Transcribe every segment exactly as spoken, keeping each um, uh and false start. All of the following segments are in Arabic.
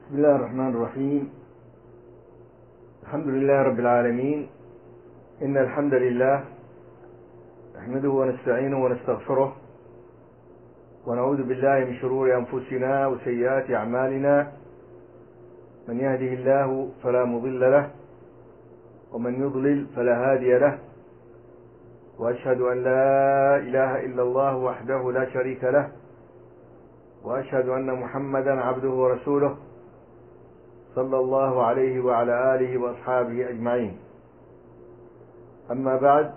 بسم الله الرحمن الرحيم. الحمد لله رب العالمين. إن الحمد لله نحمده ونستعينه ونستغفره ونعوذ بالله من شرور أنفسنا وسيئات أعمالنا. من يهده الله فلا مضل له ومن يضلل فلا هادي له، وأشهد أن لا إله إلا الله وحده لا شريك له، وأشهد أن محمدا عبده ورسوله صلى الله عليه وعلى آله وأصحابه أجمعين. أما بعد،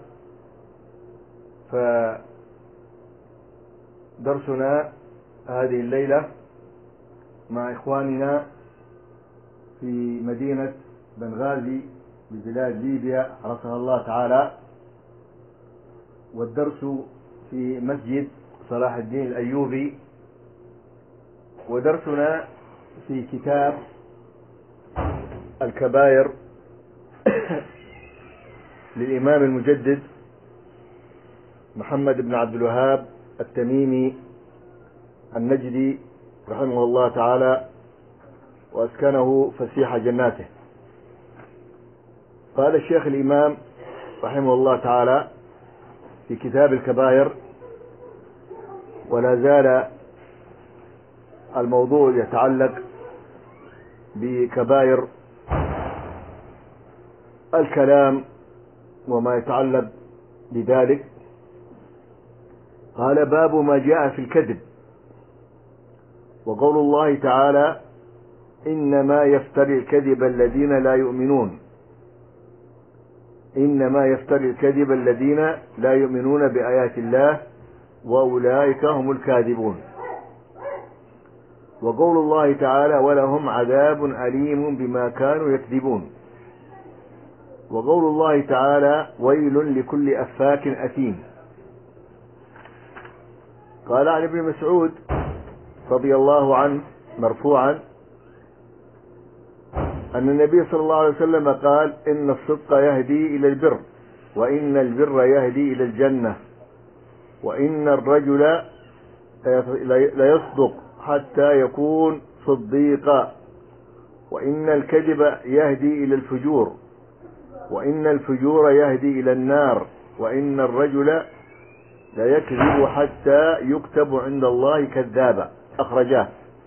فدرسنا هذه الليلة مع إخواننا في مدينة بنغازي ببلاد ليبيا حرسها الله تعالى، والدرس في مسجد صلاح الدين الأيوبي، ودرسنا في كتاب الكبائر للإمام المجدد محمد بن عبد الوهاب التميمي النجدي رحمه الله تعالى وأسكنه فسيح جناته. قال الشيخ الإمام رحمه الله تعالى في كتاب الكبائر: ولا زال الموضوع يتعلق بكبائر الكلام وما يتعلق بذلك. قال: باب ما جاء في الكذب، وقول الله تعالى: إنما يفتري الكذب الذين لا يؤمنون إنما يفتري الكذب الذين لا يؤمنون بآيات الله وأولئك هم الكاذبون. وقول الله تعالى: ولهم عذاب أليم بما كانوا يكذبون. وقول الله تعالى: ويل لكل أفاك أثيم. قال عن ابن مسعود رضي الله عنه مرفوعا أن النبي صلى الله عليه وسلم قال: إن الصدق يهدي إلى البر، وإن البر يهدي إلى الجنة، وإن الرجل ليصدق حتى يكون صديقا، وإن الكذب يهدي إلى الفجور، وإن الفجور يهدي إلى النار، وإن الرجل ليكذب حتى يكتب عند الله كذابا. أخرجاه.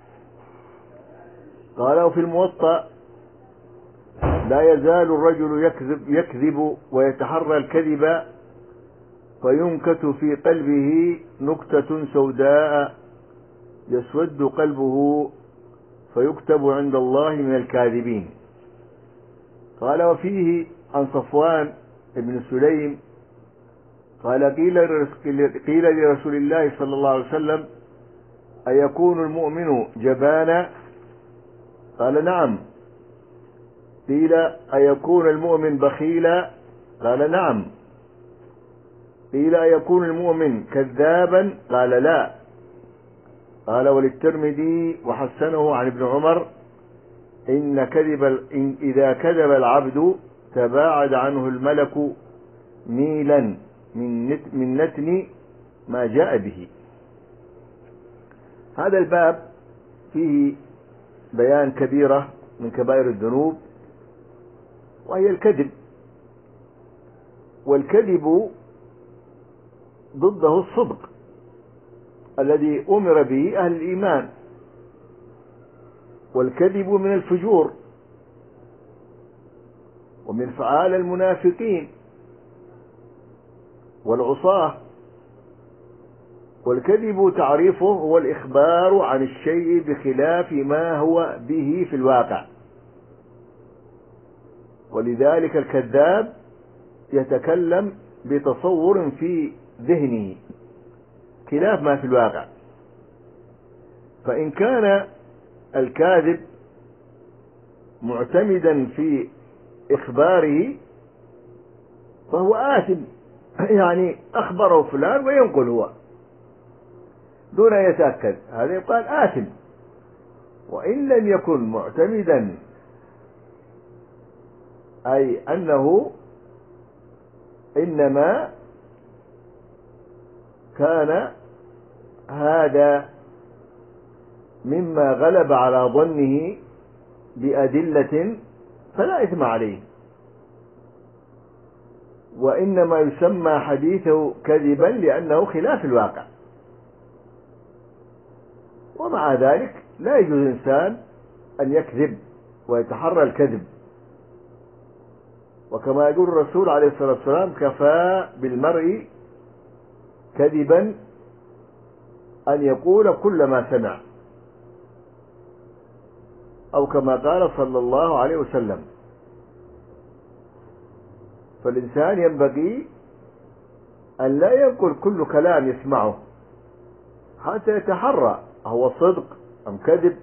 قال: وفي الموطأ: لا يزال الرجل يكذب, يكذب ويتحرى الكذب فينكت في قلبه نكتة سوداء يسود قلبه فيكتب عند الله من الكاذبين. قال: وفيه عن صفوان بن سليم قال: قيل, قيل لرسول الله صلى الله عليه وسلم: أيكون المؤمن جبانا؟ قال: نعم. قيل: أيكون المؤمن بخيلا؟ قال: نعم. قيل: أيكون المؤمن كذابا؟ قال: لا. قال: وللترمذي وحسنه عن ابن عمر: إن كذب إن إذا كذب العبد تباعد عنه الملك ميلا من نت من نتن ما جاء به. هذا الباب فيه بيان كبيرة من كبائر الذنوب، وهي الكذب. والكذب ضده الصدق الذي أمر به أهل الإيمان. والكذب من الفجور ومن فعال المنافقين والعصاة. والكذب تعريفه هو الإخبار عن الشيء بخلاف ما هو به في الواقع، ولذلك الكذاب يتكلم بتصور في ذهنه خلاف ما في الواقع. فإن كان الكاذب معتمدا في إخباره فهو آثم، يعني أخبره فلان وينقل هو دون أن يتأكد، هذا يقال آثم. وإن لم يكن معتمدا، أي أنه إنما كان هذا مما غلب على ظنه بأدلة فلا إثم عليه، وإنما يسمى حديثه كذبا لأنه خلاف الواقع. ومع ذلك لا يجوز الإنسان أن يكذب ويتحرى الكذب، وكما يقول الرسول عليه الصلاة والسلام: كفى بالمرء كذبا أن يقول كل ما سمع، أو كما قال صلى الله عليه وسلم. فالإنسان ينبغي أن لا ينقل كل كلام يسمعه حتى يتحرى هو صدق أم كذب.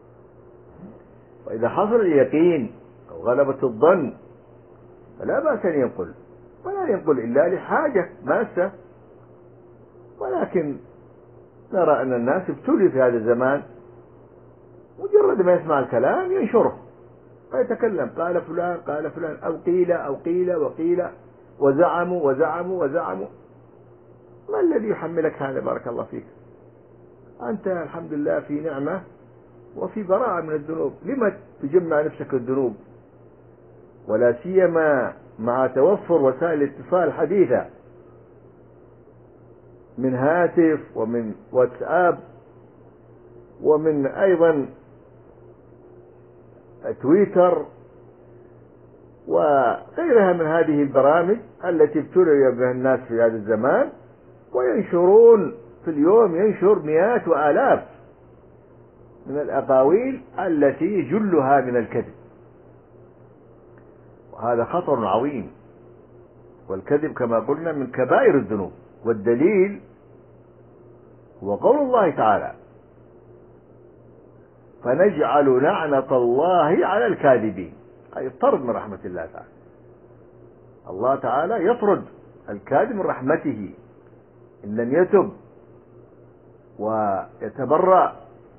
وإذا حصل اليقين أو غلبة الظن فلا بأس أن ينقل، ولا ينقل إلا لحاجة ماسة. ولكن نرى أن الناس ابتلوا في هذا الزمان، مجرد ما يسمع الكلام ينشره فيتكلم: قال فلان قال فلان، أو قيل أو قيل وقيل، وزعموا وزعموا وزعموا. ما الذي يحملك هذا؟ بارك الله فيك، أنت الحمد لله في نعمة وفي براءة من الذنوب، لما تجمع نفسك الذنوب؟ ولا سيما مع توفر وسائل الاتصال الحديثة من هاتف ومن واتساب ومن أيضا تويتر وغيرها من هذه البرامج التي ابتلي بها الناس في هذا الزمان، وينشرون في اليوم ينشر مئات وآلاف من الأقاويل التي جلها من الكذب، وهذا خطر عظيم. والكذب كما قلنا من كبائر الذنوب، والدليل هو قول الله تعالى: فنجعل لعنة الله على الكاذبين، أي الطرد من رحمة الله تعالى. الله تعالى يطرد الكاذب من رحمته إن لم يتب ويتبرأ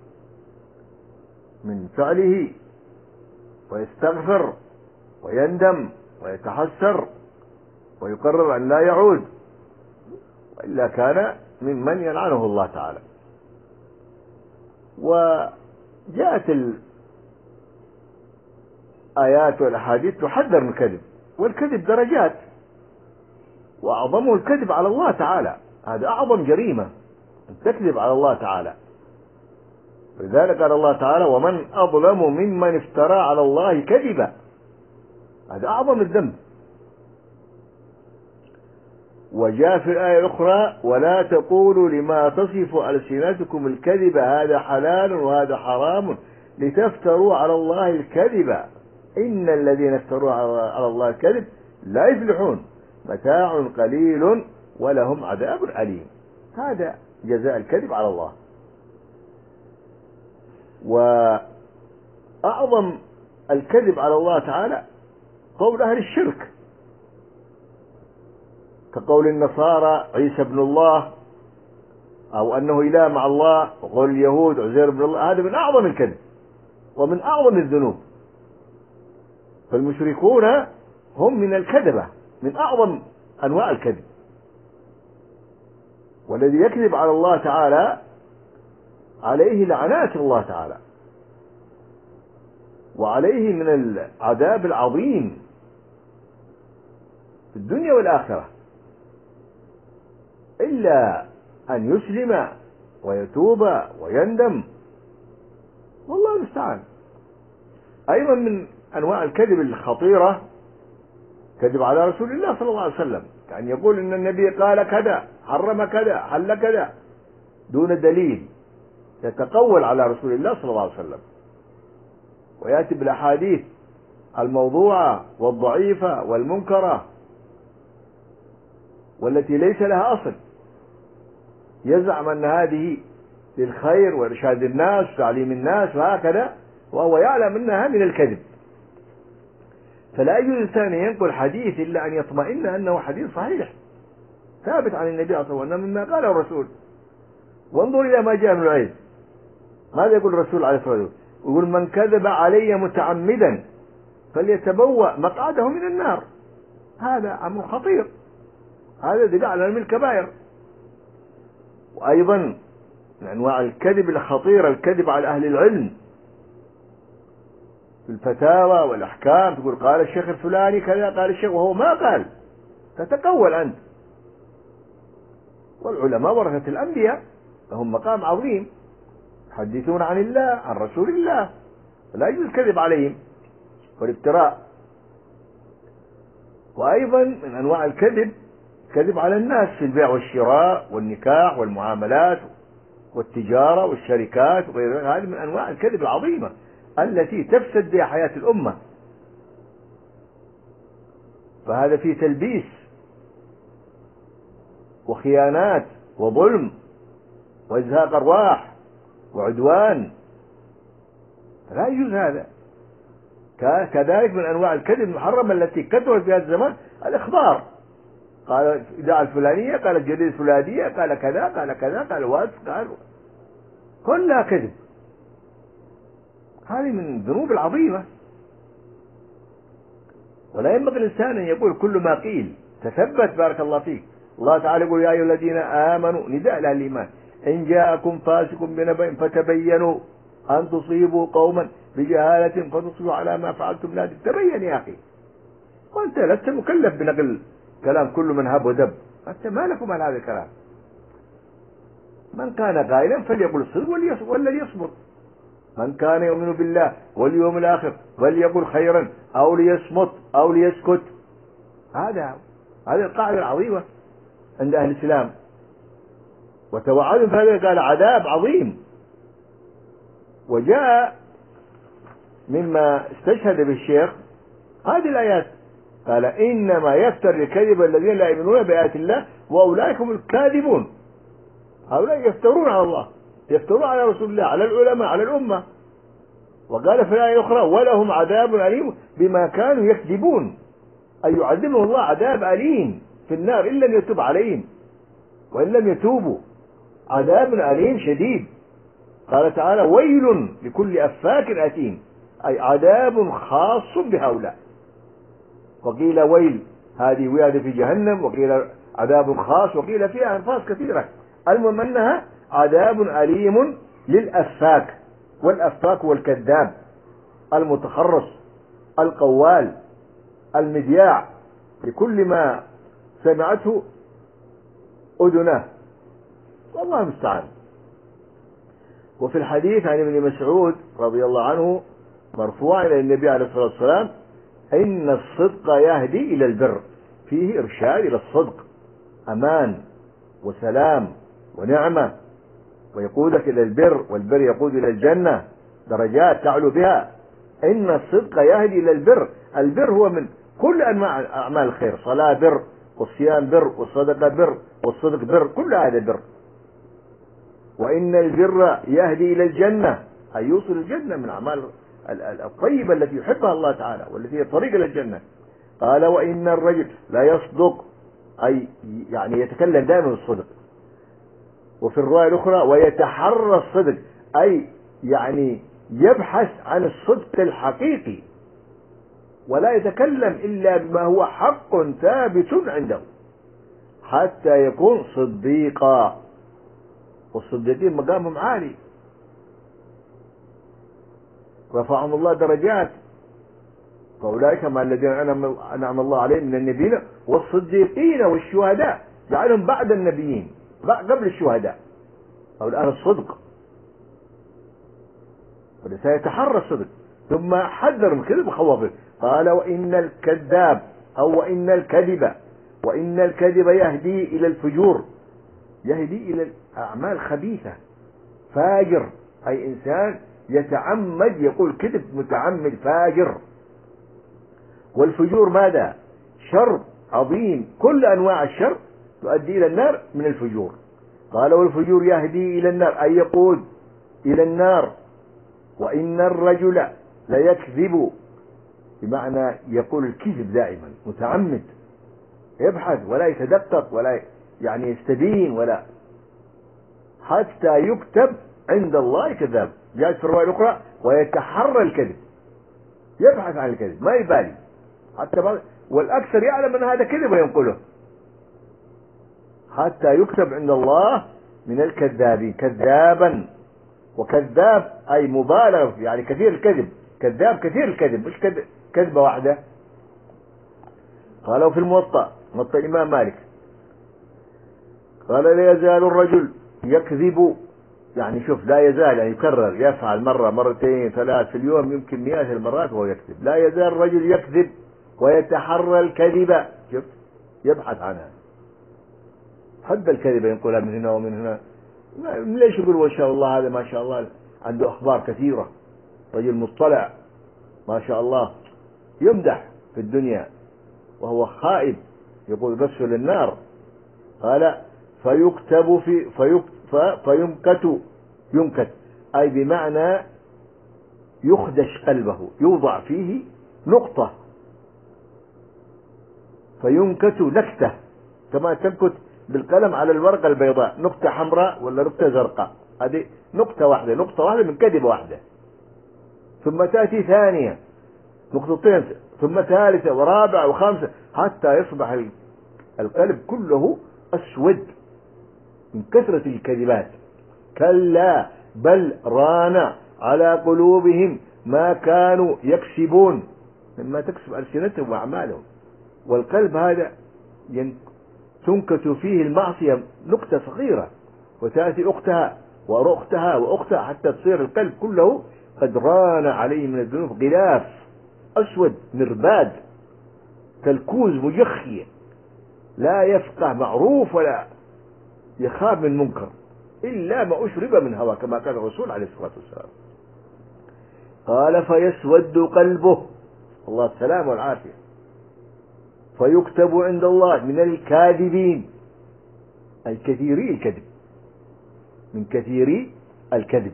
من فعله ويستغفر ويندم ويتحسر ويقرر أن لا يعود، وإلا كان ممن يلعنه الله تعالى. وجاءت الآيات والأحاديث تحذر من الكذب، والكذب درجات، وأعظمه الكذب على الله تعالى. هذا أعظم جريمة أن تكذب على الله تعالى. لذلك قال الله تعالى: ومن أظلم ممن افترى على الله كذبا. هذا أعظم الذنب. وجاء في الآية الأخرى: ولا تقولوا لما تصف ألسنتكم الكذب هذا حلال وهذا حرام لتفتروا على الله الكذب إن الذين افتروا على الله الكذب لا يفلحون متاع قليل ولهم عذاب أليم. هذا جزاء الكذب على الله. وأعظم الكذب على الله تعالى قول أهل الشرك، كقول النصارى عيسى ابن الله، أو أنه إله مع الله، وقول اليهود عزير ابن الله. هذا من أعظم الكذب ومن أعظم الذنوب. فالمشركون هم من الكذبة، من أعظم أنواع الكذب. والذي يكذب على الله تعالى عليه لعنات الله تعالى، وعليه من العذاب العظيم في الدنيا والآخرة، إلا أن يسلم ويتوب ويندم، والله المستعان. أيضا من أنواع الكذب الخطيرة كذب على رسول الله صلى الله عليه وسلم، يعني يقول إن النبي قال كذا، حرم كذا، حل كذا، دون دليل، يتقول على رسول الله صلى الله عليه وسلم، ويأتي بالأحاديث الموضوعة والضعيفة والمنكرة والتي ليس لها أصل، يزعم أن هذه للخير وإرشاد الناس وتعليم الناس وهكذا، وهو يعلم أنها من الكذب. فلا يجوز الإنسان ينقل حديث إلا أن يطمئن أنه حديث صحيح ثابت عن النبي صلى الله عليه وسلم مما قاله الرسول. وانظر إلى ما جاء من العلم، ماذا يقول الرسول عليه الصلاة والسلام؟ يقول: من كذب علي متعمدا فليتبوأ مقعده من النار. هذا أمر خطير، هذا دليل من الكبائر. وأيضا من أنواع الكذب الخطيرة الكذب على أهل العلم، في الفتاوى والأحكام تقول قال الشيخ الفلاني كذا، قال الشيخ وهو ما قال، تتقول أنت. والعلماء ورثة الأنبياء، لهم مقام عظيم، يحدثون عن الله عن رسول الله، لا يجوز الكذب عليهم والافتراء. وأيضا من أنواع الكذب كذب على الناس في البيع والشراء والنكاح والمعاملات والتجارة والشركات وغير ذلك. هذه من أنواع الكذب العظيمة التي تفسد بها حياة الأمة. فهذا فيه تلبيس وخيانات وظلم وإزهاق أرواح وعدوان، لا يجوز هذا. كذلك من أنواع الكذب المحرمة التي كثرت في هذا الزمان الإخبار، قال إذاعة الفلانية، قال الجريدة الفلانية، قال كذا قال كذا قال واتس، قال كلها كذب. هذه من الذنوب العظيمة، ولا ينبغي الإنسان أن يقول كل ما قيل. تثبت بارك الله فيك. الله تعالى يقول يا أيها الذين آمنوا، نداء لأهل الإيمان، إن جاءكم فاسق بنبأ فتبينوا أن تصيبوا قوما بجهالة فتصبحوا على ما فعلتم نادم. تبين يا أخي، وأنت لست مكلف بنقل كلام كل من هب ودب، أنت ما لكم على هذا الكلام. من كان قائلا فليقل الصدق ولا ليصبر. من كان يؤمن بالله واليوم الآخر فليقل خيرا أو ليصمت أو ليسكت. هذا هذه القاعدة العظيمة عند أهل الإسلام. وتوعدهم فهذا قال عذاب عظيم. وجاء مما استشهد بالشيخ هذه الآيات، قال إنما يفتر الكذب الذين لا يؤمنون بآيات الله وأولئك هم الكاذبون. هؤلاء يفترون على الله، يفترون على رسول الله، على العلماء، على الأمة. وقال في الآية الأخرى ولهم عذاب أليم بما كانوا يكذبون، أي يعذبهم الله عذاب أليم في النار إن لم يتوب عليهم وإن لم يتوبوا، عذاب أليم شديد. قال تعالى ويل لكل أفاك أثيم، أي عذاب خاص بهؤلاء. وقيل ويل هذه ويادة في جهنم، وقيل عذاب خاص، وقيل فيها ألفاظ كثيرة. المهم أنها عذاب أليم للأفاك، والأفاك هو الكذاب المتخرص القوال المذياع لكل ما سمعته أذنه، والله المستعان. وفي الحديث عن ابن مسعود رضي الله عنه مرفوعا إلى النبي عليه الصلاة والسلام إن الصدق يهدي إلى البر، فيه إرشاد إلى الصدق، أمان وسلام ونعمة، ويقودك إلى البر، والبر يقود إلى الجنة، درجات تعلو بها. إن الصدق يهدي إلى البر، البر هو من كل أنواع أعمال الخير، صلاة بر، والصيام بر، والصدقة بر، والصدق بر، كل هذا بر. وإن البر يهدي إلى الجنة، أي يوصل الجنة من أعمال الطيبة التي يحبها الله تعالى والتي هي طريق إلى الجنة. قال وإن الرجل لا يصدق، أي يعني يتكلم دائما بالصدق. وفي الرواية الأخرى ويتحرى الصدق، أي يعني يبحث عن الصدق الحقيقي ولا يتكلم إلا بما هو حق ثابت عنده حتى يكون صديقا. والصديقين مقامهم عالي، رفعهم الله درجات، فأولئك مع الذين أنعم الله عليهم من النبيين والصديقين والشهداء، جعلهم بعد النبيين قبل الشهداء، أو الآن الصدق. فسيتحرى الصدق. ثم حذر من الكذب وخوفه، قال وإن الكذاب أو وإن الكذب وإن الكذب يهدي إلى الفجور، يهدي إلى الأعمال خبيثة. فاجر أي إنسان يتعمد يقول كذب، متعمد فاجر. والفجور ماذا؟ شر عظيم، كل أنواع الشر تؤدي إلى النار من الفجور. قال والفجور يهدي إلى النار، أي يقود إلى النار. وإن الرجل ليكذب، بمعنى يقول الكذب دائما، متعمد، يبحث ولا يتدقق ولا يعني يستبين ولا، حتى يكتب عند الله كذاب. جاءت في الرواية الأخرى ويتحرى الكذب، يبحث عن الكذب ما يبالي حتى بعض، والأكثر يعلم أن هذا كذب وينقله، حتى يكتب عند الله من الكذابين كذابا. وكذاب أي مبالغ، يعني كثير الكذب، كذاب كثير الكذب، مش كذب كذبة واحدة. قالوا في الموطأ، موطأ الإمام مالك، قال لا يزال الرجل يكذب، يعني شوف لا يزال يعني يكرر، يفعل مرة مرتين ثلاث في اليوم، يمكن مئات المرات وهو يكذب. لا يزال الرجل يكذب ويتحرى الكذب، شوف يبحث عنها، حب الكذب، ينقلها من هنا ومن هنا. ليش يقول ما شاء الله هذا ما شاء الله عنده أخبار كثيرة، رجل مطلع ما شاء الله، يمدح في الدنيا وهو خائب، يقول نفسه للنار. قال فيكتب في فيك فينكت، ينكت أي بمعنى يخدش قلبه، يوضع فيه نقطة، فينكت نكتة، كما تنكت بالقلم على الورقة البيضاء نقطة حمراء ولا نقطة زرقاء، هذه نقطة واحدة، نقطة واحدة من كذبة واحدة، ثم تأتي ثانية نقطتين، ثم ثالثة ورابعة وخامسة، حتى يصبح القلب كله أسود من كثرة الكذبات. كلا بل ران على قلوبهم ما كانوا يكسبون، مما تكسب ألسنتهم وأعمالهم. والقلب هذا تنكت فيه المعصية نقطة صغيرة، وتأتي أختها وأختها وأختها، حتى تصير القلب كله قد ران عليه من الذنوب غلاف أسود مرباد كالكوز مجخية، لا يفقه معروف ولا يخاف من منكر إلا ما أشرب من هوى، كما قال الرسول عليه الصلاة والسلام. قال فيسود قلبه، الله السلام والعافية، فيكتب عند الله من الكاذبين، الكثيري الكذب، من كثيري الكذب.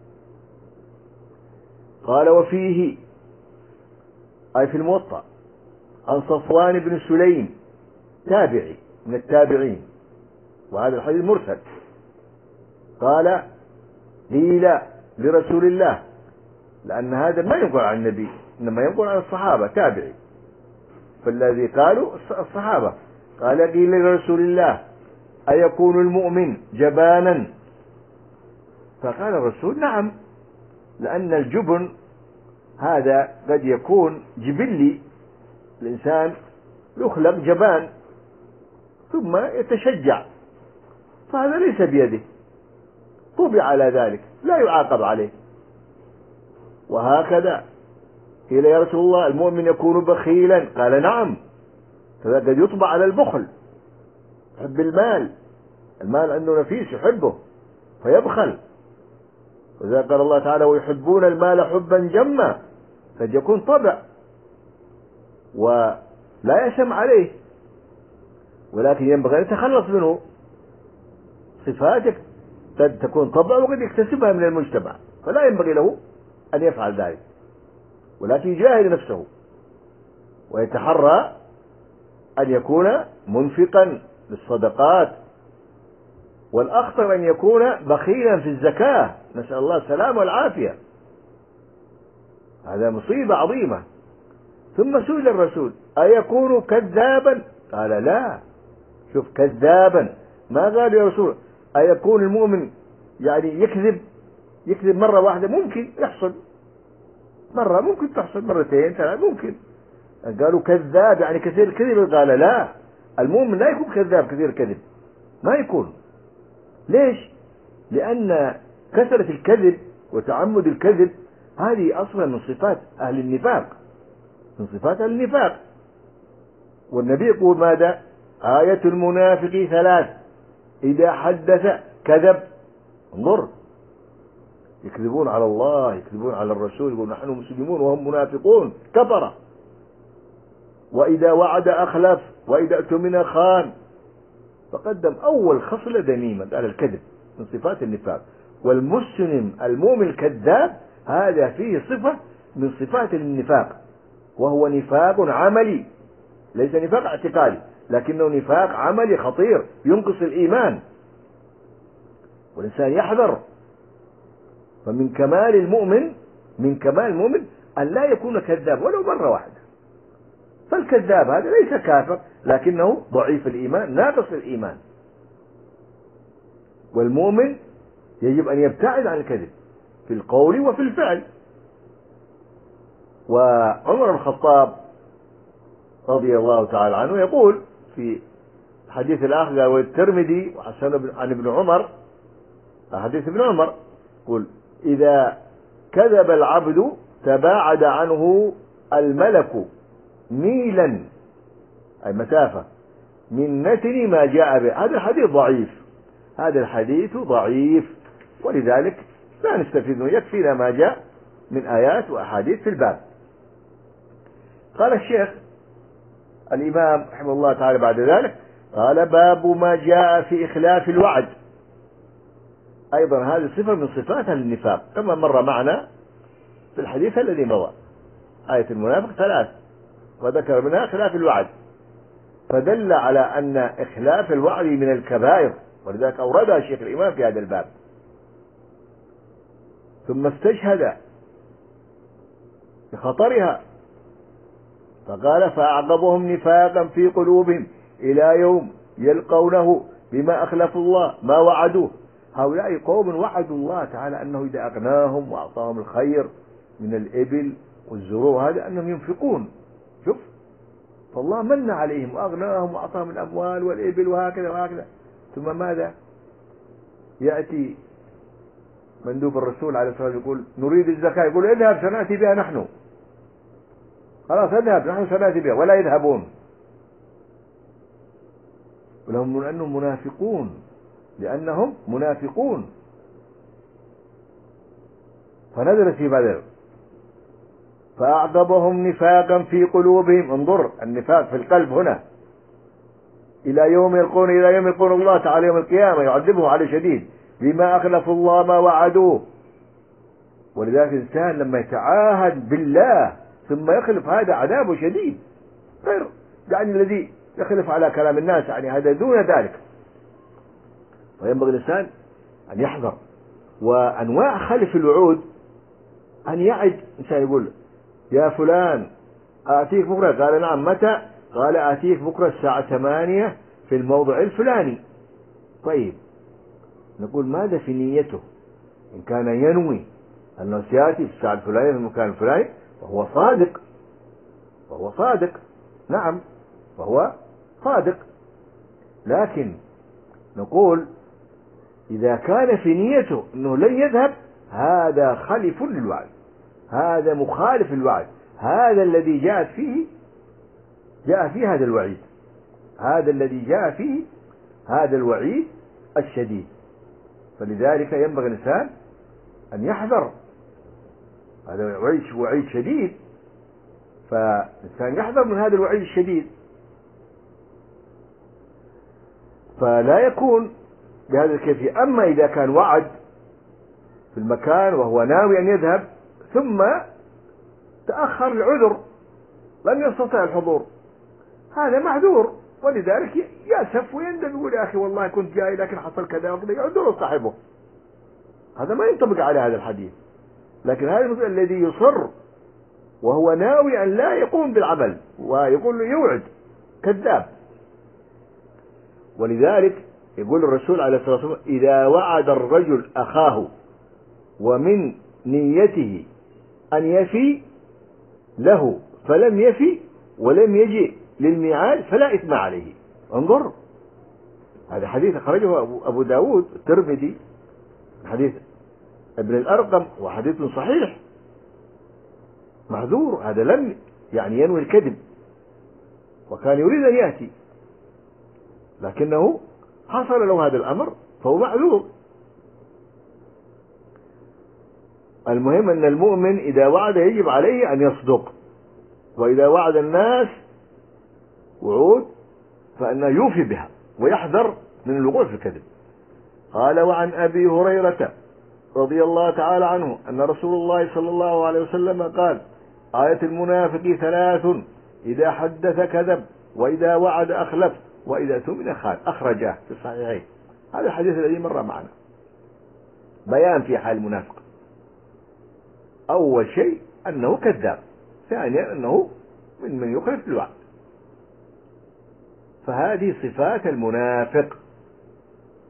قال وفيه أي في الموطأ عن صفوان بن سليم تابعي من التابعين، وهذا الحديث مرسل، قال قيل لرسول الله، لأن هذا ما ينقل عن النبي إنما ينقل عن الصحابة، تابعي، فالذي قالوا الصحابة. قال قيل لرسول الله أيكون المؤمن جبانا؟ فقال الرسول نعم، لأن الجبن هذا قد يكون جبلي، الإنسان يخلق جبان ثم يتشجع، فهذا ليس بيده، طبع على ذلك لا يعاقب عليه. وهكذا قيل يا رسول الله المؤمن يكون بخيلا؟ قال نعم، فذا قد يطبع على البخل، يحب المال، المال أنه نفيس يحبه فيبخل، وإذا قال الله تعالى ويحبون المال حبا جما، قد يكون طبع ولا يسم عليه، ولكن ينبغي أن يتخلص منه. صفاتك قد تكون طبع وقد يكتسبها من المجتمع، فلا ينبغي له أن يفعل ذلك، ولكن يجاهد نفسه ويتحرى أن يكون منفقا للصدقات، والأخطر أن يكون بخيلا في الزكاة، نسأل الله السلامة والعافية، هذا مصيبة عظيمة. ثم سئل الرسول أيكون كذابا؟ قال لا، شوف كذابا، ما قال يا رسول أيكون المؤمن يعني يكذب، يكذب مرة واحدة ممكن يحصل، مرة ممكن تحصل، مرتين ثلاث ممكن. قالوا كذاب يعني كثير الكذب، قال لا، المؤمن لا يكون كذاب كثير الكذب، ما يكون. ليش؟ لأن كثرة الكذب وتعمد الكذب هذه أصلا من صفات أهل النفاق، من صفات أهل النفاق. والنبي يقول ماذا؟ آية المنافق ثلاث، إذا حدث كذب، انظر، يكذبون على الله، يكذبون على الرسول، يقول نحن مسلمون وهم منافقون كفرة. وإذا وعد أخلف، وإذا اؤتمن خان. فقدم أول خصلة ذميمة على الكذب من صفات النفاق. والمسلم المؤمن الكذاب هذا فيه صفة من صفات النفاق، وهو نفاق عملي، ليس نفاق اعتقادي، لكنه نفاق عملي خطير ينقص الإيمان، والإنسان يحذر. فمن كمال المؤمن، من كمال المؤمن أن لا يكون كذاب ولو مرة واحدة. فالكذاب هذا ليس كافر، لكنه ضعيف الإيمان، ناقص الإيمان. والمؤمن يجب أن يبتعد عن الكذب في القول وفي الفعل. وعمر بن الخطاب رضي الله تعالى عنه يقول في حديث الآخر والترمذي وحسن عن ابن عمر، حديث ابن عمر يقول: إذا كذب العبد تباعد عنه الملك ميلا، أي مسافة، من نتن ما جاء به. هذا الحديث ضعيف، هذا الحديث ضعيف، ولذلك لا نستفيد منه، يكفينا ما جاء من آيات وأحاديث في الباب. قال الشيخ الإمام رحمه الله تعالى بعد ذلك: قال: باب ما جاء في إخلاف الوعد. أيضا هذه صفة من صفات النفاق كما مر معنا في الحديث الذي مضى. آية المنافق ثلاث، وذكر منها خلاف الوعد، فدل على أن إخلاف الوعد من الكبائر، ولذلك أوردها شيخ الإمام في هذا الباب. ثم استشهد بخطرها فقال: فأعقبهم نفاقا في قلوبهم إلى يوم يلقونه بما أخلفوا الله ما وعدوه. هؤلاء قوم وعدوا الله تعالى أنه إذا أغناهم وأعطاهم الخير من الإبل والزروع هذا أنهم ينفقون. شوف، فالله من عليهم وأغناهم وأعطاهم الأموال والإبل وهكذا وهكذا، ثم ماذا؟ يأتي مندوب الرسول عليه الصلاة والسلام يقول: نريد الزكاة، يقول: اذهب سنأتي بها نحن. خلاص اذهب نحن سنأتي بها، ولا يذهبون، ولهم لأنهم منافقون، لأنهم منافقون. فنزل في بدر: فأعقبهم نفاقا في قلوبهم. انظر، النفاق في القلب هنا، إلى يوم يلقون إلى يوم يلقون الله تعالى يوم القيامة يعذبه على شديد بما أخلفوا الله ما وعدوه. ولذلك الإنسان لما يتعاهد بالله ثم يخلف هذا عذابه شديد، غير يعني الذي يخلف على كلام الناس، يعني هذا دون ذلك. وينبغي الإنسان أن يحذر. وأنواع خلف الوعود أن يعد إنسان يقول: يا فلان آتيك بكرة، قال: نعم، متى؟ قال: آتيك بكرة الساعة ثمانية في الموضع الفلاني. طيب، نقول ماذا في نيته؟ إن كان ينوي أنه سيأتي في الساعة الفلانية في المكان الفلاني فهو صادق، فهو صادق، نعم، فهو صادق. لكن نقول إذا كان في نيته أنه لن يذهب، هذا خلف للوعد، هذا مخالف للوعد، هذا الذي جاءت فيه جاء فيه هذا الوعيد، هذا الذي جاء فيه هذا الوعيد الشديد. فلذلك ينبغي الإنسان أن يحذر، هذا وعيد وعيد شديد، فالإنسان يحذر من هذا الوعيد الشديد، فلا يكون بهذا الكيفية. أما إذا كان وعد في المكان وهو ناوي أن يذهب ثم تأخر العذر، لم يستطع الحضور، هذا معذور، ولذلك يأسف ويندم، يقول: يا أخي والله كنت جاي لكن حصل كذا وكذا، يعذر صاحبه. هذا ما ينطبق على هذا الحديث. لكن هذا الذي يصر وهو ناوي أن لا يقوم بالعمل ويقول له يوعد، كذاب. ولذلك يقول الرسول عليه الصلاة والسلام: إذا وعد الرجل أخاه ومن نيته أن يفي له فلم يفي ولم يجئ للميعاد فلا إثم عليه. انظر، هذا حديث أخرجه أبو داود الترمذي، حديث ابن الأرقم، وحديث صحيح. معذور، هذا لم يعني ينوي الكذب وكان يريد أن يأتي، لكنه حصل له هذا الأمر فهو معذور. المهم أن المؤمن إذا وعد يجب عليه أن يصدق، وإذا وعد الناس وعود فإنه يوفي بها ويحذر من الوقوع في الكذب. قال: وعن أبي هريرة رضي الله تعالى عنه أن رسول الله صلى الله عليه وسلم قال: آية المنافق ثلاث: إذا حدث كذب، وإذا وعد أخلف، وإذا اؤتمن خان. أخرجاه في الصحيحين. هذا الحديث الذي مر معنا بيان في حال المنافق. أول شيء أنه كذاب، ثانيا أنه من من يخلف الوعد. فهذه صفات المنافق.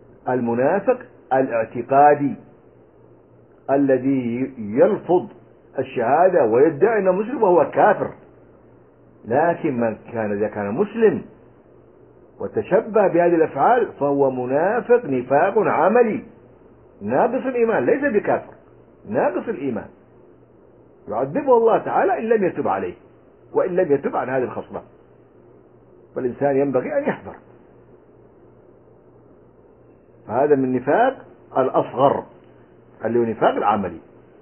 المنافق الاعتقادي الذي يلفظ الشهادة ويدعي أنه مسلم وهو كافر. لكن من كان إذا كان مسلم وتشبه بهذه الأفعال فهو منافق نفاق عملي ناقص الإيمان، ليس بكافر، ناقص الإيمان، يعذبه الله تعالى إن لم يتب عليه وإن لم يتب عن هذه الخصلة. فالإنسان ينبغي أن يحذر. فهذا من النفاق الأصغر اللي هو نفاق العملي،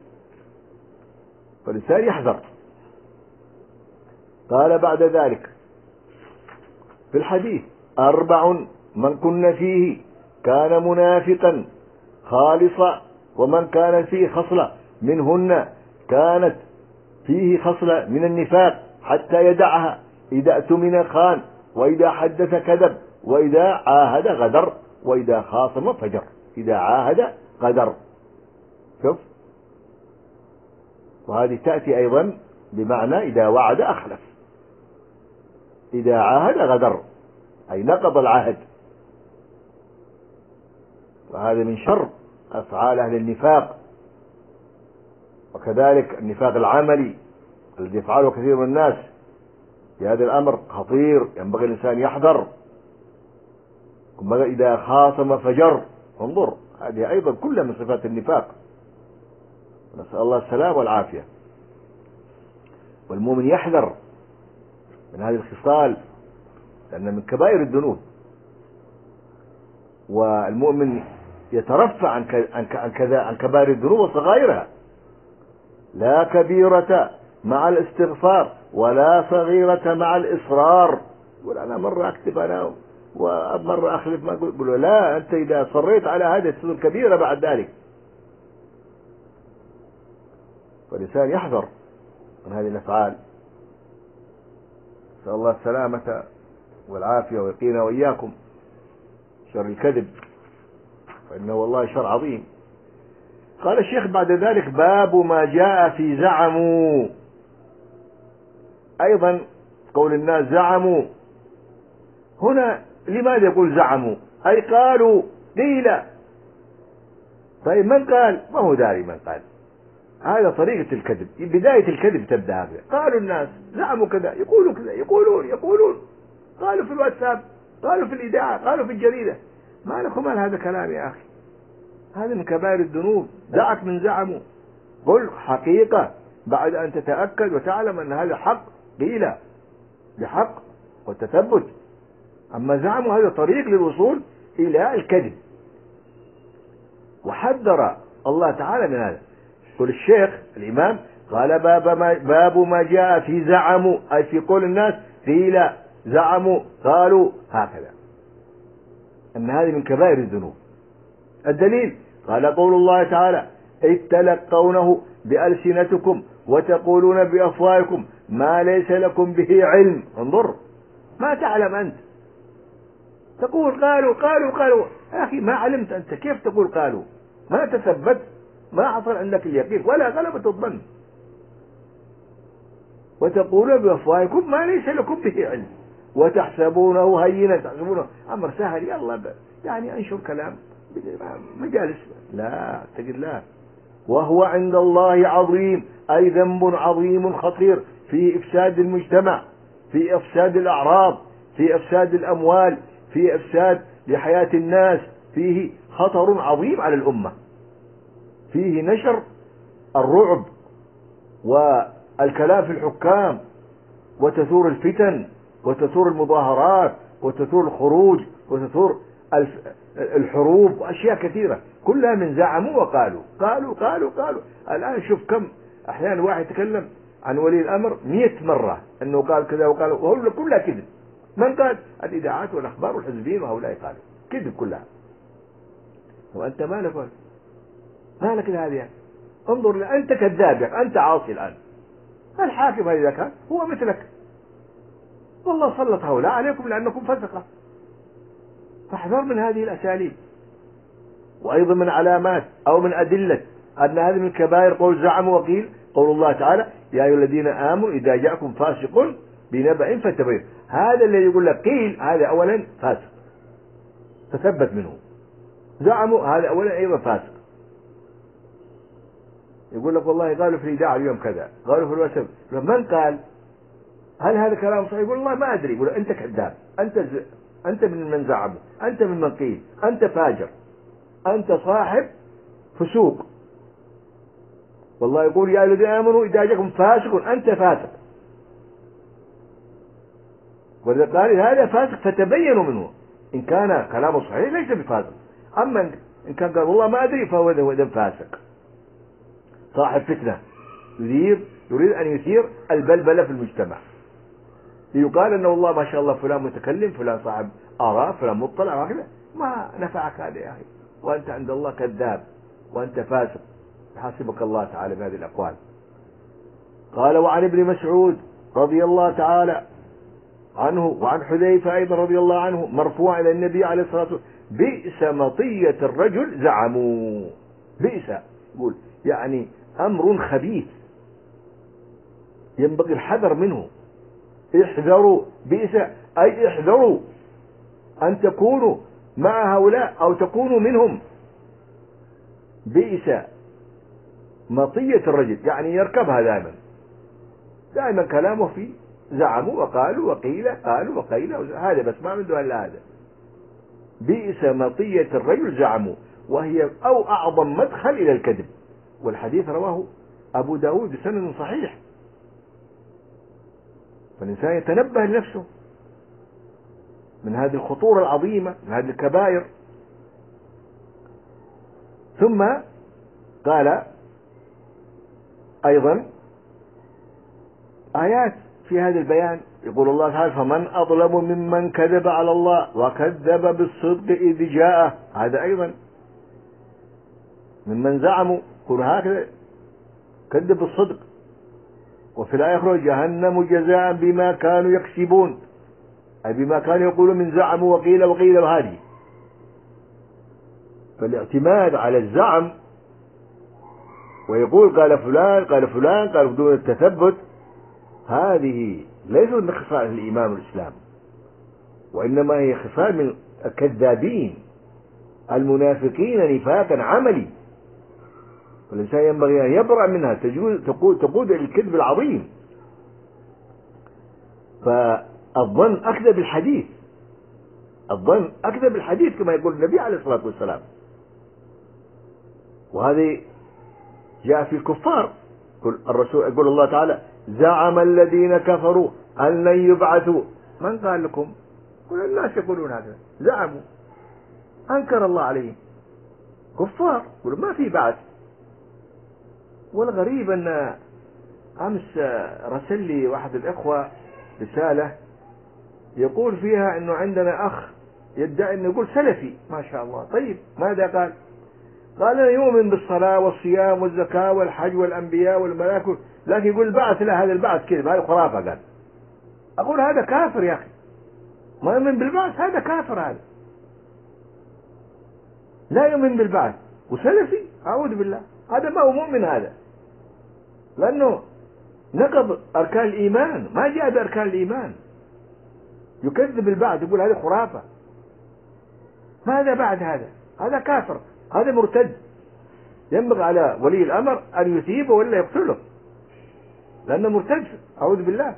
فالإنسان يحذر. قال بعد ذلك في الحديث: أربع من كن فيه كان منافقا خالصا، ومن كان فيه خصلة منهن كانت فيه خصلة من النفاق حتى يدعها: إذا اؤتمن خان، وإذا حدث كذب، وإذا عاهد غدر، وإذا خاصم فجر. إذا عاهد غدر، شوف، وهذه تأتي أيضا بمعنى إذا وعد أخلف. إذا عاهد غدر أي نقض العهد. وهذا من شر أفعال أهل النفاق. وكذلك النفاق العملي الذي يفعله كثير من الناس، في هذا الأمر خطير، ينبغي الإنسان يحذر. إذا خاصم فجر، انظر، هذه أيضا كلها من صفات النفاق، نسأل الله السلام والعافية. والمؤمن يحذر من هذه الخصال لأن من كبائر الذنوب. والمؤمن يترفع عن كذا عن كبائر الذنوب وصغائرها. لا كبيرة مع الاستغفار ولا صغيرة مع الإصرار. يقول أنا مرة أكتب أنا ومرة أخلف، ما أقول لا، أنت إذا صريت على هذا تصير كبيرة بعد ذلك. فالإنسان يحذر من هذه الأفعال. نسأل الله السلامة والعافية ويقينا وإياكم شر الكذب، فإنه والله شر عظيم. قال الشيخ بعد ذلك: باب ما جاء في زعموا. أيضا قول الناس زعموا، هنا لماذا يقول زعموا؟ أي قالوا، قيل. طيب من قال؟ ما هو داري من قال. هذا طريقة الكذب، بداية الكذب تبدأ هذا. قالوا الناس زعموا كذا، يقولوا كذا، يقولون يقولون قالوا في الواتساب، قالوا في الإذاعة، قالوا في الجريدة. ما لكم مال هذا كلام يا أخي؟ هذا من كبائر الذنوب. دعك من زعموا، قل حقيقة بعد أن تتأكد وتعلم أن هذا حق، قيل بحق والتثبت. أما زعموا هذا طريق للوصول إلى الكذب. وحذر الله تعالى من هذا. يقول الشيخ الإمام: قال باب ما, باب ما جاء في زعموا، أي في قول الناس قيل، زعموا، قالوا، هكذا، أن هذه من كبائر الذنوب. الدليل قال قول الله تعالى: إذ تلقونه بألسنتكم وتقولون بأفواهكم ما ليس لكم به علم. انظر، ما تعلم أنت، تقول قالوا قالوا قالوا. يا أخي ما علمت أنت، كيف تقول قالوا؟ ما تثبت، ما حصل عندك اليقين ولا غلبة الظن. وتقولون بأفواهكم ما ليس لكم به علم وتحسبونه هينا، تحسبونه أمر سهل، يلا يعني أنشر كلام مجالس. لا، اتق الله. وهو عند الله عظيم، أي ذنب عظيم خطير في إفساد المجتمع، في إفساد الأعراض، في إفساد الأموال، في إفساد لحياة الناس. فيه خطر عظيم على الأمة، فيه نشر الرعب والكلام في الحكام، وتثور الفتن، وتثور المظاهرات، وتثور الخروج، وتثور الحروب، وأشياء كثيرة كلها من زعموا وقالوا. قالوا قالوا قالوا. الآن شوف كم أحيانا واحد يتكلم عن ولي الأمر مئة مرة أنه قال كذا وقال، وهو كلها كذب. من قال؟ الإذاعات والأخبار والحزبين وهؤلاء قالوا كذب كلها. وأنت مالك مالك لهذه يعني؟ انظر، أنت كذاب، أنت عاصي الآن. الحاكم هذا كان هو مثلك، والله سلط هؤلاء عليكم لأنكم فسقة. فاحذر من هذه الأساليب. وأيضا من علامات أو من أدلة أن هذه من كبائر قول زعموا وقيل قول الله تعالى: يا أيها الذين آمنوا إذا جاءكم فاسق بنبأ فتبين. هذا الذي يقول لك قيل، هذا أولا فاسق، تثبت منه. زعموا، هذا أولا أيضا فاسق. يقول لك والله قالوا في الإذاعة اليوم كذا، قالوا في الواتساب، من قال؟ هل هذا كلام صحيح؟ يقول والله ما أدري. يقول أنت كذاب، أنت ز... أنت من من زعم، أنت من من قيل، أنت فاجر، أنت صاحب فسوق. والله يقول يا الذين آمنوا إذا جاءكم فاسق أنت فاسق، وإذا قال هذا فاسق فتبينوا منه. إن كان كلامه صحيح ليس بفاسق، أما إن كان قال والله ما أدري فهو إذا فاسق، صاحب فتنة، يثير يريد أن يثير البلبلة في المجتمع، ليقال أنه والله ما شاء الله فلان متكلم، فلان صاحب آراء، فلان مطلع وهكذا. ما نفعك هذا يا أخي، وأنت عند الله كذاب وأنت فاسق، يحاسبك الله تعالى بهذه الأقوال. قال وعن ابن مسعود رضي الله تعالى عنه وعن حذيفة أيضا رضي الله عنه مرفوعا إلى النبي عليه الصلاة والسلام: بئس مطية الرجل زعموا. بئس يقول يعني أمر خبيث ينبغي الحذر منه. احذروا، بئس أي احذروا أن تكونوا مع هؤلاء أو تكونوا منهم. بئس مطية الرجل يعني يركبها دائما، دائما كلامه في زعموا وقالوا وقيل، قالوا وقيل، هذا بس ما عنده إلا هذا. بئس مطية الرجل زعموا، وهي أو أعظم مدخل إلى الكذب. والحديث رواه أبو داود بسند صحيح، فالإنسان يتنبه لنفسه من هذه الخطورة العظيمة، من هذه الكبائر. ثم قال أيضا آيات في هذا البيان، يقول الله تعالى: فمن أظلم ممن كذب على الله وكذب بالصدق إذ جاءه. هذا أيضا ممن زعموا، يقول هكذا كذب بالصدق. وفي الآية الأخرى: جهنم جزاء بما كانوا يكسبون، أي بما كانوا يقولون من زعموا وقيل وقيل. وهذه فالاعتماد على الزعم ويقول قال فلان قال فلان قال بدون التثبت، هذه ليست من خصائص الإيمان والإسلام، وإنما هي خصال من الكذابين المنافقين نفاقا عملي، والإنسان ينبغي أن يبرأ منها، تقود, تقود إلى الكذب العظيم. فالظن أكذب الحديث، الظن أكذب الحديث كما يقول النبي عليه الصلاة والسلام. وهذه جاء في الكفار، يقول الرسول، يقول الله تعالى: زعم الذين كفروا أن لن يبعثوا. من قال لكم؟ كل الناس يقولون هذا، زعموا، أنكر الله عليهم، كفار، يقول ما في بعث. والغريب أن أمس رسل لي واحد الإخوة رسالة يقول فيها أنه عندنا أخ يدعي أنه يقول سلفي ما شاء الله. طيب ماذا قال؟ قال أنا يؤمن بالصلاة والصيام والزكاة والحج والأنبياء والملائكة، لكن يقول البعث، لا هذا البعث كذب، هذا خرافة. قال أقول هذا كافر يا أخي، ما يؤمن بالبعث، هذا كافر، هذا لا يؤمن بالبعث وسلفي، أعوذ بالله، هذا ما هو مؤمن، هذا لأنه نقض أركان الإيمان، ما جاء بأركان الإيمان، يكذب البعث، يقول هذا خرافة. ماذا بعد هذا؟ هذا كافر، هذا مرتد، ينبغي على ولي الأمر أن يثيبه ولا يقتله، لأنه مرتد، أعوذ بالله.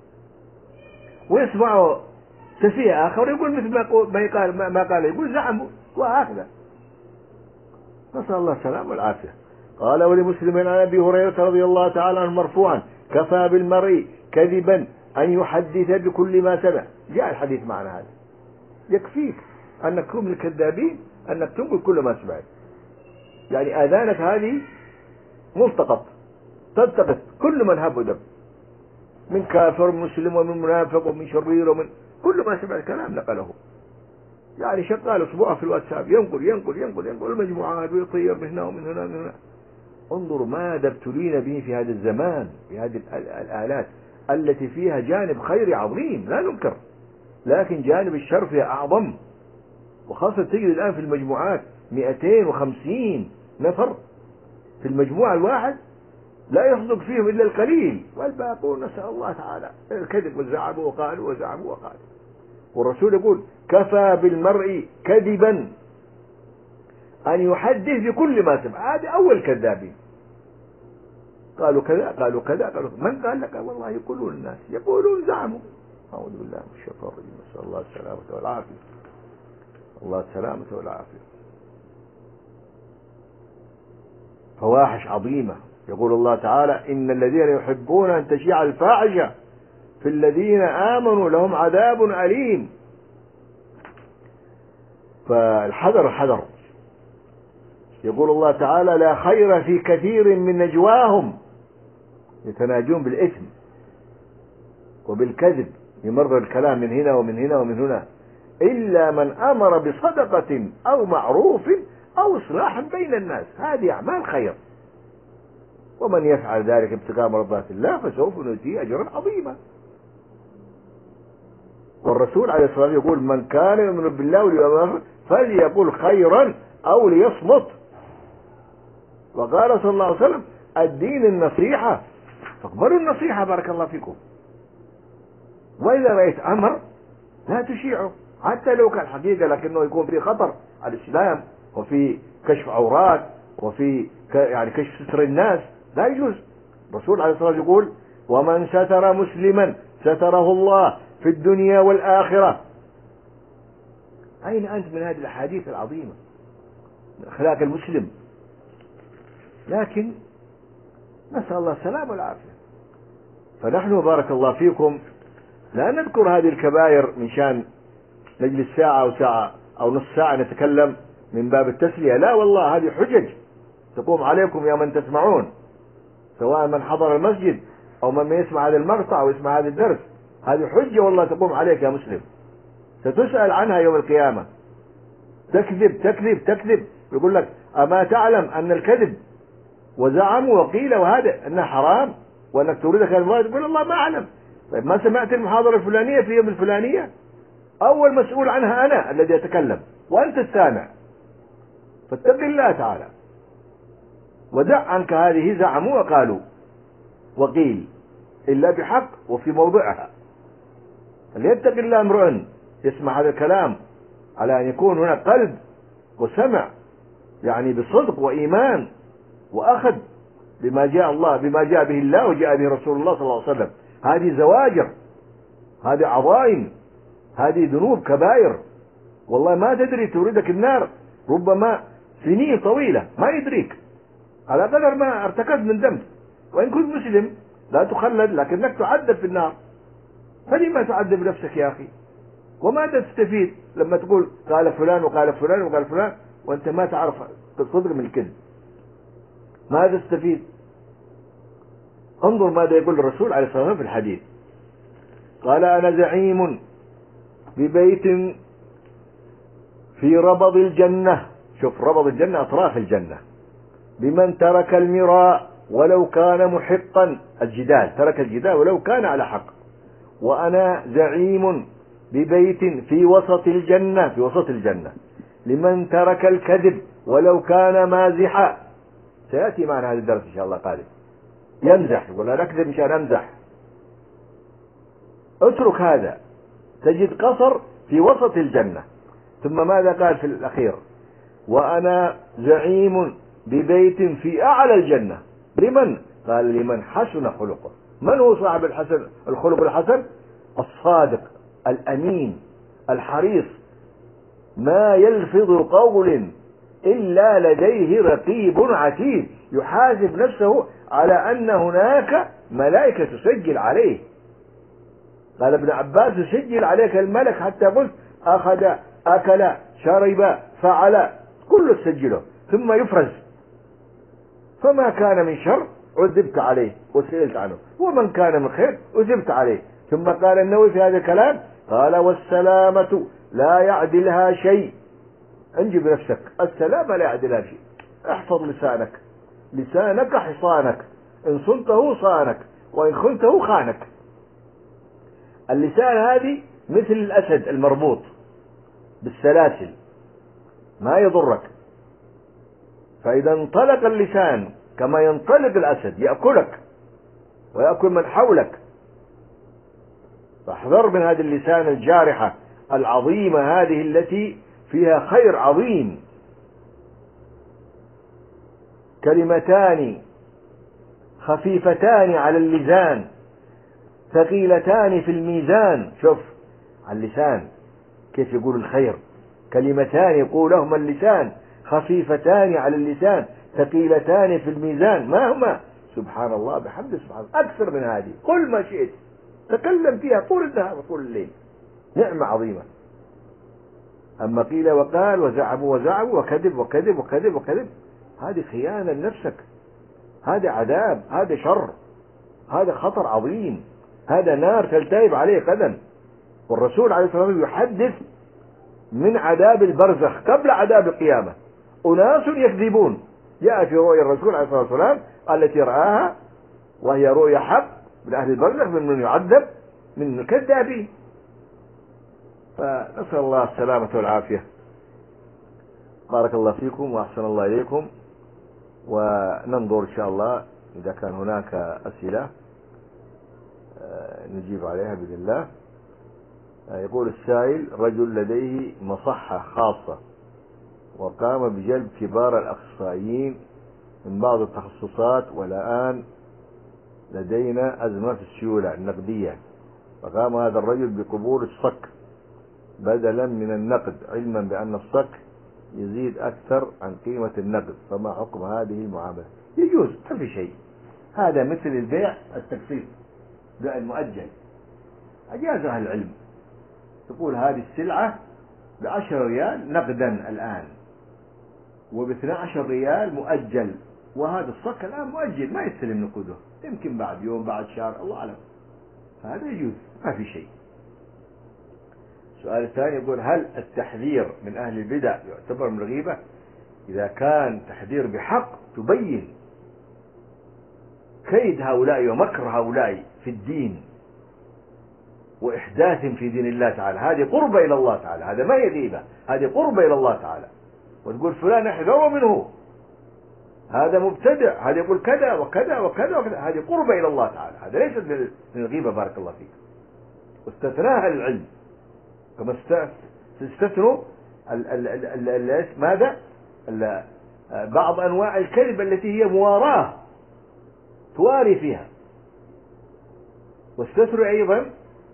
ويسمعه سفيه آخر يقول مثل ما يقال ما قال، يقول زعموا، وهكذا. نسأل الله السلامة والعافية. قال ولمسلم عن أبي هريرة رضي الله تعالى عنه مرفوعا: كفى بالمرء كذبا أن يحدث بكل ما سمع. جاء الحديث معنا هذا، يكفيك أنك تكون من الكذابين أنك تنقل كل ما سمعت، يعني آذانك هذه ملتقط، تلتقط كل من هب ودب، من كافر مسلم ومن منافق ومن شرير ومن كل ما سمع الكلام نقله، يعني شغال أسبوع في الواتساب ينقل ينقل ينقل ينقل المجموعات ويطير من هنا ومن هنا من هنا. انظروا ماذا ابتلينا به في هذا الزمان، في هذه الآلات التي فيها جانب خيري عظيم لا ننكر، لكن جانب الشر فيها أعظم. وخاصة تجد الآن في المجموعات مئتين وخمسين نفر في المجموعة الواحد، لا يصدق فيهم إلا القليل، والباقون نسأل الله تعالى الكذب، وزعموا وقالوا وزعموا وقالوا. والرسول يقول: كفى بالمرء كذبا أن يحدث بكل ما سمع. هذا أول كذابين، قالوا كذا قالوا كذا قالوا من قال لك؟ والله يقولون الناس، يقولون زعموا. أعوذ بالله من الشيطان الرجيم، نسأل الله السلامة والعافية، الله السلامة والعافية. فواحش عظيمة. يقول الله تعالى إن الذين يحبون أن تشيع الفاحشة في الذين آمنوا لهم عذاب أليم. فالحذر الحذر. يقول الله تعالى لا خير في كثير من نجواهم، يتناجون بالإثم وبالكذب، يمرر الكلام من هنا ومن هنا ومن هنا، إلا من أمر بصدقة أو معروف أو إصلاح بين الناس. هذه أعمال خير، ومن يفعل ذلك ابتغاء مرضات الله فسوف نؤتيه أجرا عظيما. والرسول عليه الصلاة والسلام يقول من كان يؤمن بالله واليوم الآخر فليقل خيرا أو ليصمت. وقال صلى الله عليه وسلم الدين النصيحة، فاقبلوا النصيحة بارك الله فيكم. وإذا رأيت أمر لا تشيعه حتى لو كان حقيقة، لكنه يكون في خطر على الإسلام وفي كشف عورات وفي يعني كشف ستر الناس، لا يجوز. الرسول عليه الصلاة والسلام يقول ومن ستر مسلما ستره الله في الدنيا والآخرة. أين أنت من هذه الأحاديث العظيمة من أخلاق المسلم؟ لكن نسأل الله السلامة والعافية. فنحن بارك الله فيكم لا نذكر هذه الكبائر من شان نجلس ساعة أو ساعة أو نصف ساعة نتكلم من باب التسلية، لا والله هذه حجج تقوم عليكم يا من تسمعون، سواء من حضر المسجد أو من يسمع هذا المقطع أو يسمع هذا الدرس. هذه حجة والله تقوم عليك يا مسلم، ستسأل عنها يوم القيامة. تكذب تكذب تكذب، يقول لك أما تعلم أن الكذب وزعموا وقيل وهذا أنها حرام وأنك تريدك المراد؟ تقول الله ما أعلم. طيب ما سمعت المحاضرة الفلانية في يوم الفلانية؟ أول مسؤول عنها أنا الذي أتكلم وأنت السامع، فاتق الله تعالى ودع عنك هذه زعموا وقالوا وقيل إلا بحق وفي موضعها. فليتق الله امرؤ يسمع هذا الكلام على أن يكون هناك قلب وسمع، يعني بصدق وإيمان وأخذ بما جاء الله بما جاء به الله وجاء به رسول الله صلى الله عليه وسلم. هذه زواجر، هذه عظائم، هذه ذنوب كبائر، والله ما تدري توردك النار ربما سنين طويلة ما يدريك على قدر ما ارتكبت من ذنب. وإن كنت مسلم لا تخلد لكنك تعذب في النار. فلما تعذب نفسك يا أخي؟ وماذا تستفيد لما تقول قال فلان وقال فلان وقال فلان وأنت ما تعرف الصدق من الكذب؟ ماذا تستفيد؟ انظر ماذا يقول الرسول عليه الصلاة والسلام في الحديث، قال أنا زعيم ببيت في ربض الجنة. شوف ربض الجنة أطراف الجنة. بمن ترك المراء ولو كان محقا، الجدال، ترك الجدال ولو كان على حق. وأنا زعيم ببيت في وسط الجنة، في وسط الجنة لمن ترك الكذب ولو كان مازحا. سيأتي معنا هذا الدرس إن شاء الله قادم. يمزح، ولا نكذب مشان أمزح، اترك هذا تجد قصر في وسط الجنة. ثم ماذا قال في الأخير؟ وأنا زعيم ببيت في أعلى الجنة. لمن؟ قال لمن حسن خلقه. من هو صاحب الحسن الخلق الحسن؟ الصادق الأمين الحريص، ما يلفظ قول إلا لديه رقيب عتيد، يحاسب نفسه على أن هناك ملائكة تسجل عليه. قال ابن عباس يسجل عليك الملك حتى قلت أخذ أكل شرب فعل كله تسجله ثم يفرز. فما كان من شر عذبت عليه وسئلت عنه، ومن كان من خير أجبت عليه. ثم قال النووي في هذا الكلام قال والسلامة لا يعدلها شيء. انجب نفسك، السلامة لا يعدلها شيء. احفظ لسانك، لسانك حصانك، إن صنته صانك وإن خنته خانك. اللسان هذه مثل الأسد المربوط بالسلاسل ما يضرك، فإذا انطلق اللسان كما ينطلق الأسد يأكلك ويأكل من حولك. فاحذر من هذه اللسان الجارحة العظيمة هذه التي فيها خير عظيم. كلمتان خفيفتان على اللسان ثقيلتان في الميزان. شوف على اللسان كيف يقول الخير، كلمتان يقولهما اللسان خفيفتان على اللسان ثقيلتان في الميزان. ما هما؟ سبحان الله بحمده سبحان الله. أكثر من هذه قل ما شئت، تكلم فيها طول النهار وطول الليل، نعمة عظيمة. أما قيل وقال وزعموا وزعموا وكذب وكذب وكذب وكذب، هذه خيانة لنفسك، هذا عذاب، هذا شر، هذا خطر عظيم، هذا نار تلتهب عليه قدم. والرسول عليه الصلاة والسلام يحدث من عذاب البرزخ قبل عذاب القيامة. أناس يكذبون، جاء في رؤيا الرسول عليه الصلاة والسلام التي رآها وهي رؤيا حق من أهل البرزخ من من يعذب من الكذابين. فنسأل الله السلامة والعافية. بارك الله فيكم وأحسن الله إليكم، وننظر إن شاء الله إذا كان هناك أسئلة نجيب عليها بإذن الله. يقول السائل: رجل لديه مصحة خاصة وقام بجلب كبار الأخصائيين من بعض التخصصات، والآن لدينا أزمة في السيولة النقدية، فقام هذا الرجل بقبول الصك بدلا من النقد، علما بأن الصك يزيد أكثر عن قيمة النقد، فما حكم هذه المعاملة؟ يجوز، ما في شيء، هذا مثل البيع التقسيط، بيع المؤجل، أجاز أهل العلم. تقول هذه السلعة بعشر ريال نقدا الآن، وباثنى عشر ريال مؤجل، وهذا الصك الآن مؤجل ما يستلم نقوده، يمكن بعد يوم بعد شهر الله أعلم، فهذا يجوز ما في شيء. السؤال الثاني يقول: هل التحذير من أهل البدع يعتبر من الغيبة؟ إذا كان تحذير بحق تبين كيد هؤلاء ومكر هؤلاء في الدين وإحداث في دين الله تعالى، هذه قربة إلى الله تعالى، هذا ما هي غيبة، هذه قربة إلى الله تعالى. وتقول فلان احذروا منه، هذا مبتدع، هذا يقول كذا وكذا وكذا وكذا، هذه قربة إلى الله تعالى، هذا ليست من الغيبة. بارك الله فيك. واستثناها العلم كما استثنوا ماذا؟ بعض أنواع الكذب التي هي مواراه تواري فيها، واستثنوا أيضا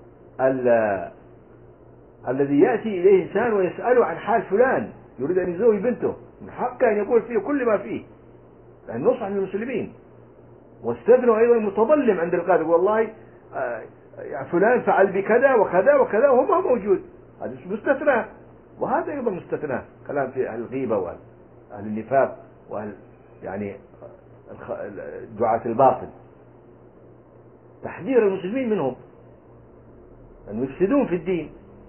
الذي يأتي إليه إنسان ويسأله عن حال فلان يريد أن يزوج بنته، من حقه أن يقول فيه كل ما فيه، لأن نصح للمسلمين. واستثنوا أيضا المتظلم عند القاضي، والله يعني فلان فعل بكذا وكذا وكذا وهو ما موجود، هذا مستثنى، وهذا أيضا مستثنى. كلام في أهل الغيبة وأهل النفاق وأهل يعني دعاة الباطل، تحذير المسلمين منهم أن يفسدون في الدين.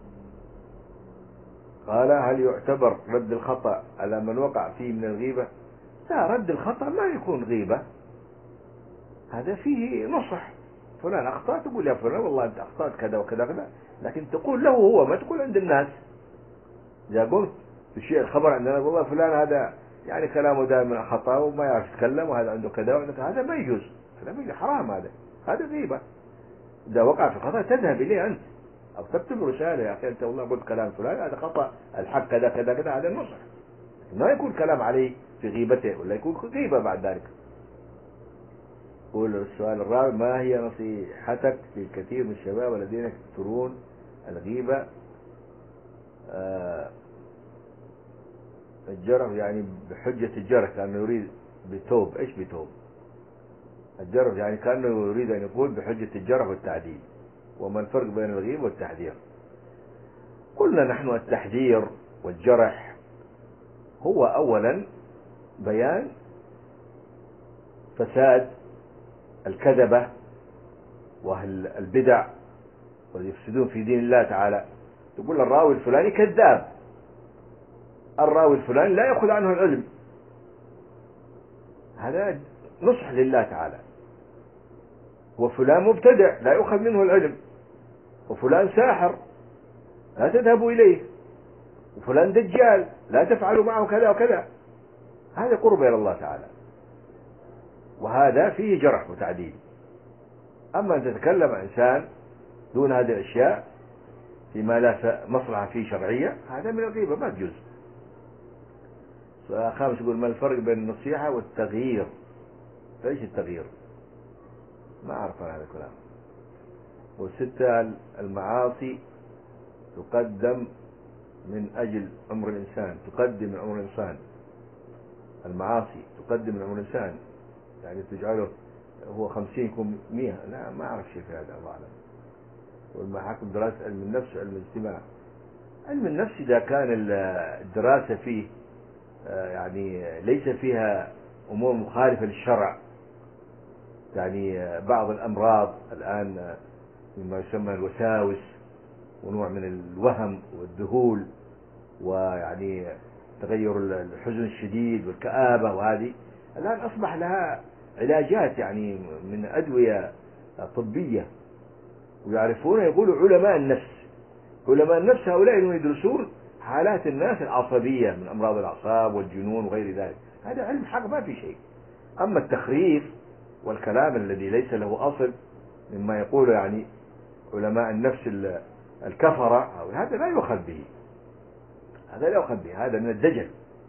قال: هل يعتبر رد الخطأ على من وقع فيه من الغيبة؟ لا، رد الخطأ ما يكون غيبة، هذا فيه نصح. فلان أخطأ، تقول يا فلان والله أنت أخطأت كذا وكذا كذا، لكن تقول له هو، ما تقول عند الناس. إذا قلت الشيء الخبر عندنا والله فلان هذا يعني كلامه دائما خطأ وما يعرف يتكلم وهذا عنده كذا وعنده كذا، هذا ما يجوز، هذا ما يجوز، حرام، هذا هذا غيبة. إذا وقع في خطأ تذهب إليه أنت أو تكتب رسالة: يا أخي أنت والله قلت كلام فلان هذا خطأ، الحق كذا كذا كذا، هذا النصح، ما يكون كلام عليه في غيبته ولا يكون غيبة بعد ذلك. قول السؤال الرابع: ما هي نصيحتك للكثير من الشباب الذين يكثرون الغيبة آه الجرح، يعني بحجة الجرح كأنه يريد بتوب. إيش بتوب؟ الجرح يعني كأنه يريد أن يقول بحجة الجرح والتعديل. وما الفرق بين الغيبة والتحذير؟ قلنا نحن التحذير والجرح هو أولا بيان فساد الكذبة وأهل البدع ويفسدون في دين الله تعالى. تقول الراوي الفلاني كذاب، الراوي الفلاني لا يأخذ عنه العلم، هذا نصح لله تعالى. وفلان مبتدع لا يؤخذ منه العلم، وفلان ساحر لا تذهبوا إليه، وفلان دجال لا تفعلوا معه كذا وكذا، هذا قرب إلى الله تعالى، وهذا فيه جرح وتعديل. أما أن تتكلم عن إنسان دون هذه الأشياء فيما لا مصلحة فيه شرعية، هذا من الغيبة ما تجوز. سؤال خامس يقول: ما الفرق بين النصيحة والتغيير؟ فإيش التغيير؟ ما أعرف هذا الكلام. والستة المعاصي تقدم من أجل عمر الإنسان، تقدم من عمر الإنسان، المعاصي تقدم من عمر الإنسان، يعني تجعله هو خمسين يكون مئة. لا ما أعرف شيء في هذا، الله أعلم. والمحاكم دراسة علم النفس وعلم الاجتماع. علم النفس إذا كان الدراسة فيه يعني ليس فيها أمور مخالفة للشرع، يعني بعض الأمراض الآن مما يسمى الوساوس ونوع من الوهم والذهول ويعني تغير الحزن الشديد والكآبة، وهذه الآن أصبح لها علاجات يعني من أدوية طبية، ويعرفون يقولوا علماء النفس. علماء النفس هؤلاء يدرسون حالات الناس العصبية من أمراض الأعصاب والجنون وغير ذلك. هذا علم حق ما في شيء. أما التخريف والكلام الذي ليس له أصل مما يقول يعني علماء النفس الكفرة، هذا لا يؤخذ به، هذا لا يؤخذ به، هذا من الدجل.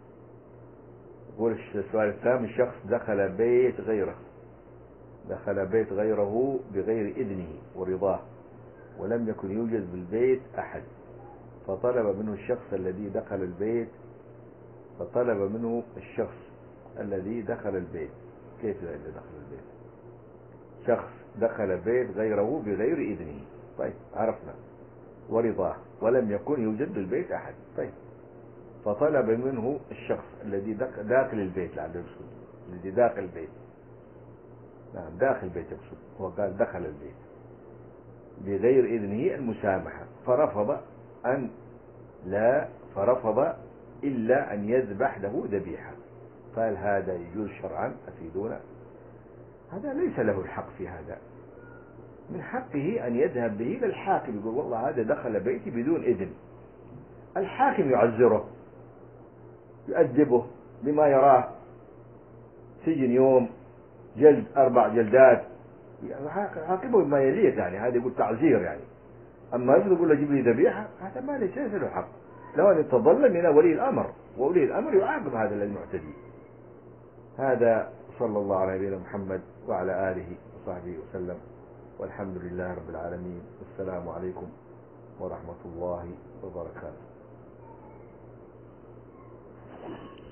يقول السؤال الثامن: شخص دخل بيت غيره دخل بيت غيره بغير إذنه ورضاه، ولم يكن يوجد بالبيت أحد، فطلب منه الشخص الذي دخل البيت فطلب منه الشخص الذي دخل البيت كيف الذي دخل البيت؟ شخص دخل بيت غيره بغير إذنه، طيب عرفنا، ورضاه، ولم يكن يوجد بالبيت أحد، طيب فطلب منه الشخص الذي داخل البيت، لعله يقصد الذي داخل البيت، نعم داخل البيت يقصد، هو قال دخل البيت بغير إذنه المسامحة، فرفض أن لا فرفض إلا أن يذبح له ذبيحة. قال هذا يجوز شرعا؟ أفيدونا. هذا ليس له الحق في هذا، من حقه أن يذهب به إلى الحاكم يقول والله هذا دخل بيتي بدون إذن، الحاكم يعذره يؤدبه بما يراه، سجن يوم، جلد أربع جلدات، حاكمه بما يليه، يعني هذا يقول تعزير يعني. أما يفضل يقول له جيب لي ذبيحة، هذا ما ليس له حق، لو أن يتظلم من ولي الأمر، وولي الأمر يعاقب هذا المعتدي. هذا صلى الله على نبينا محمد وعلى آله وصحبه وسلم، والحمد لله رب العالمين، والسلام عليكم ورحمة الله وبركاته.